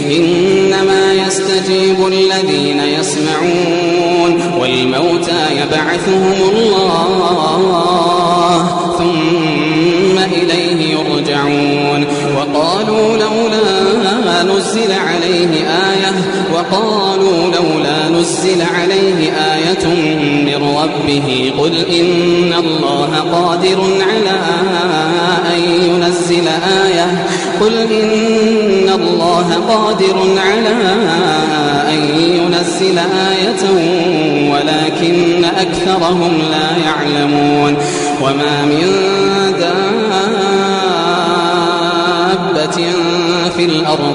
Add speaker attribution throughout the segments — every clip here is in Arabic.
Speaker 1: إنما يستجيب الذين يسمعون والموتى يبعثهم الله ثم إليه يرجعون وقالوا لولا نزل عليه آية من ربه قل إن الله قادر على أن ينزل آية ولكن أكثرهم لا يعلمون وما من دابة في الأرض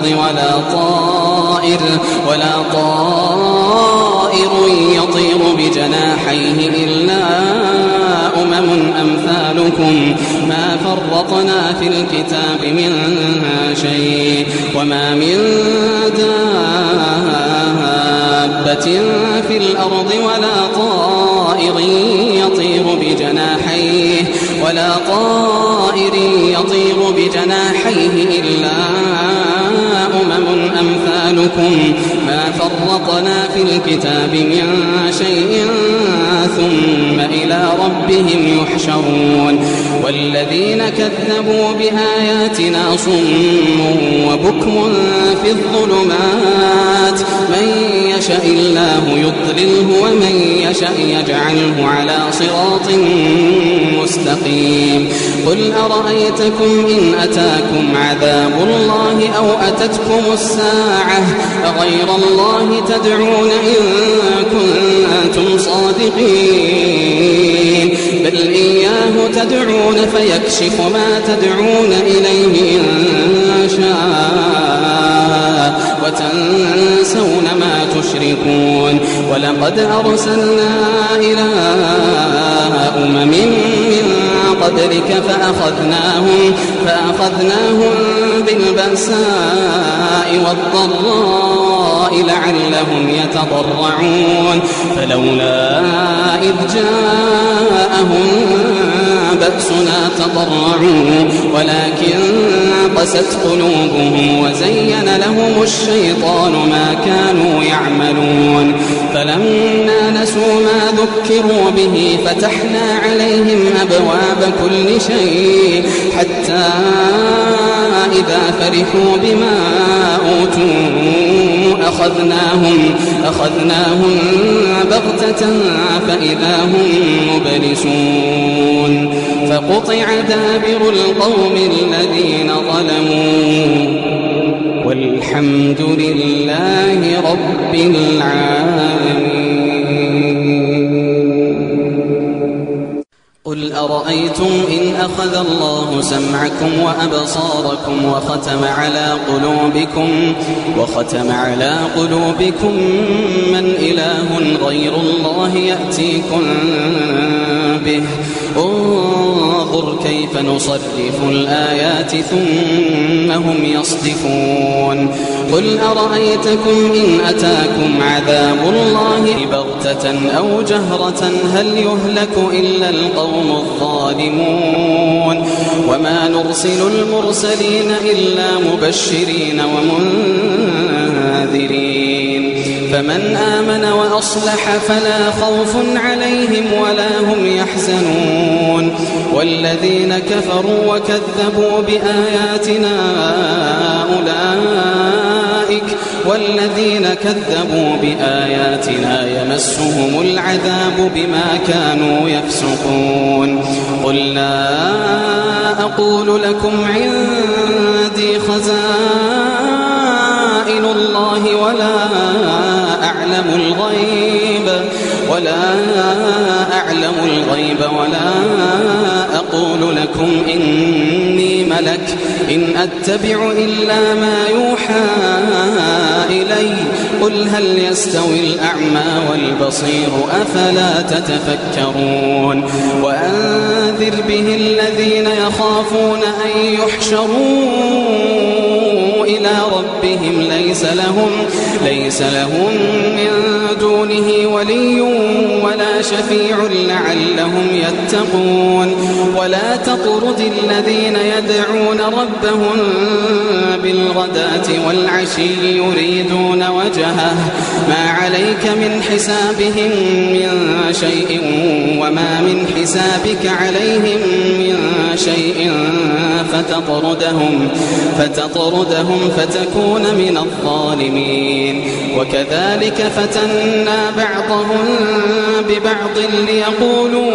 Speaker 1: ولا طائر يطير بجناحيه إلا أمم أمثالكم ما فرطنا في الكتاب من شيء وما من دابة في الأرض ولا طائر يطير بجناحيه إلا أمم أمثالكم ما فرطنا في الكتاب من شيء ثم إلى ربهم يحشرون والذين كذبوا بآياتنا صم وبكم في الظلمات من يشاء الله يضلله ومن يشاء يجعله على صراط مستقيم قل أرأيتكم إن أتاكم عذاب الله أو أتتكم الساعة غير الله تدعون إن كنتم صادقين بل إياه تدعون فيكشف ما تدعون إليه إن شاء وتنسون ما تشركون ولقد أرسلنا إلى أمم من قبلك فأخذناهم بالبأساء والضراء لعلهم يتضرعون فلولا إذ جاءهم بأسنا تضرعوا ولكن قست قلوبهم وزين لهم الشيطان ما كانوا يعملون فلما نسوا ما ذكروا به فتحنا عليهم أبواب كل شيء حتى إذا فرحوا بما أوتوا أخذناهم بغتة فإذا هم مبلسون فقطع دابر القوم الذين ظلموا والحمد لله رب العالمين قل أرأيتم إن أخذ الله سمعكم وأبصاركم وختم على قلوبكم من إله غير الله يأتيكم به انظر كيف نصرف الآيات ثم هم يصدفون قل أرأيتكم إن أتاكم عذاب الله بغتة أو جهرة هل يهلك إلا القوم الظالمون وما نرسل المرسلين إلا مبشرين ومنذرين فمن آمن وأصلح فلا خوف عليهم ولا هم يحزنون والذين كفروا وكذبوا بآياتنا يمسهم العذاب بما كانوا يفسقون قل لا أقول لكم عندي خزائن الله ولا أعلم الغيب ولا أقول لكم إني ملك إن أتبع إلا ما يوحى إلي قل هل يستوي الأعمى والبصير أفلا تتفكرون وأنذر به الذين يخافون أن يحشروا إلى ربهم ليس لهم من دونه ولي ولا شفيع لعلهم يتقون ولا تطرد الذين يدعون ربهم بالغداة والعشي يريدون وجهه ما عليك من حسابهم من شيء وما من حسابك عليهم من شيء فتطردهم فتكون من الظالمين وكذلك فتنا بعضهم ببعض ليقولوا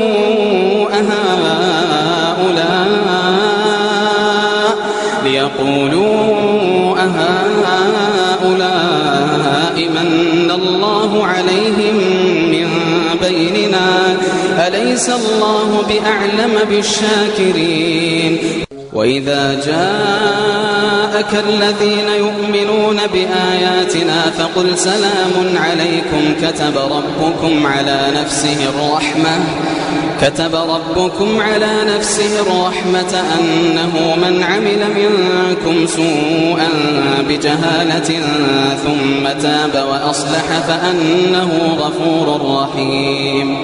Speaker 1: أهؤلاء من الله عليهم من بيننا أليس الله بأعلم بالشاكرين وإذا جاءك الذين يؤمنون بآياتنا فقل سلام عليكم كتب ربكم على نفسه الرحمة أنه من عمل منكم سوءا بجهالة ثم تاب وأصلح فأنه غفور رحيم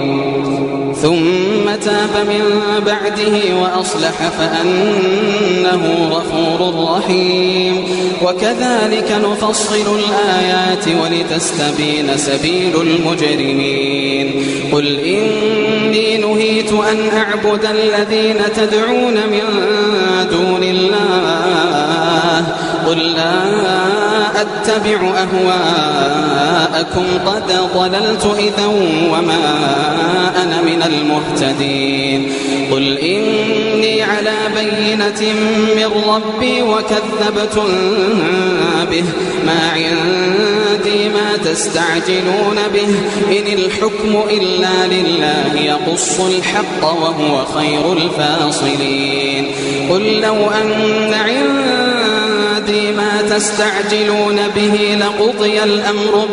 Speaker 1: ثم تاب من بعده وأصلح فأنه غفور رحيم وكذلك نفصل الآيات ولتستبين سبيل المجرمين قل إني نهيت أن أعبد الذين تدعون من دون الله قل لا أتبع أهواءكم قد ضللت إذا وما أنا من المهتدين قل إني على بينة من ربي وكذبتم به ما عندي ما تستعجلون به إن الحكم إلا لله يقص الحق وهو خير الفاصلين قل لو أن عندي ما تستعجلون به لقضي الأمر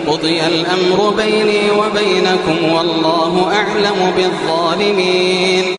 Speaker 1: بيني وبينكم والله أعلم بالظالمين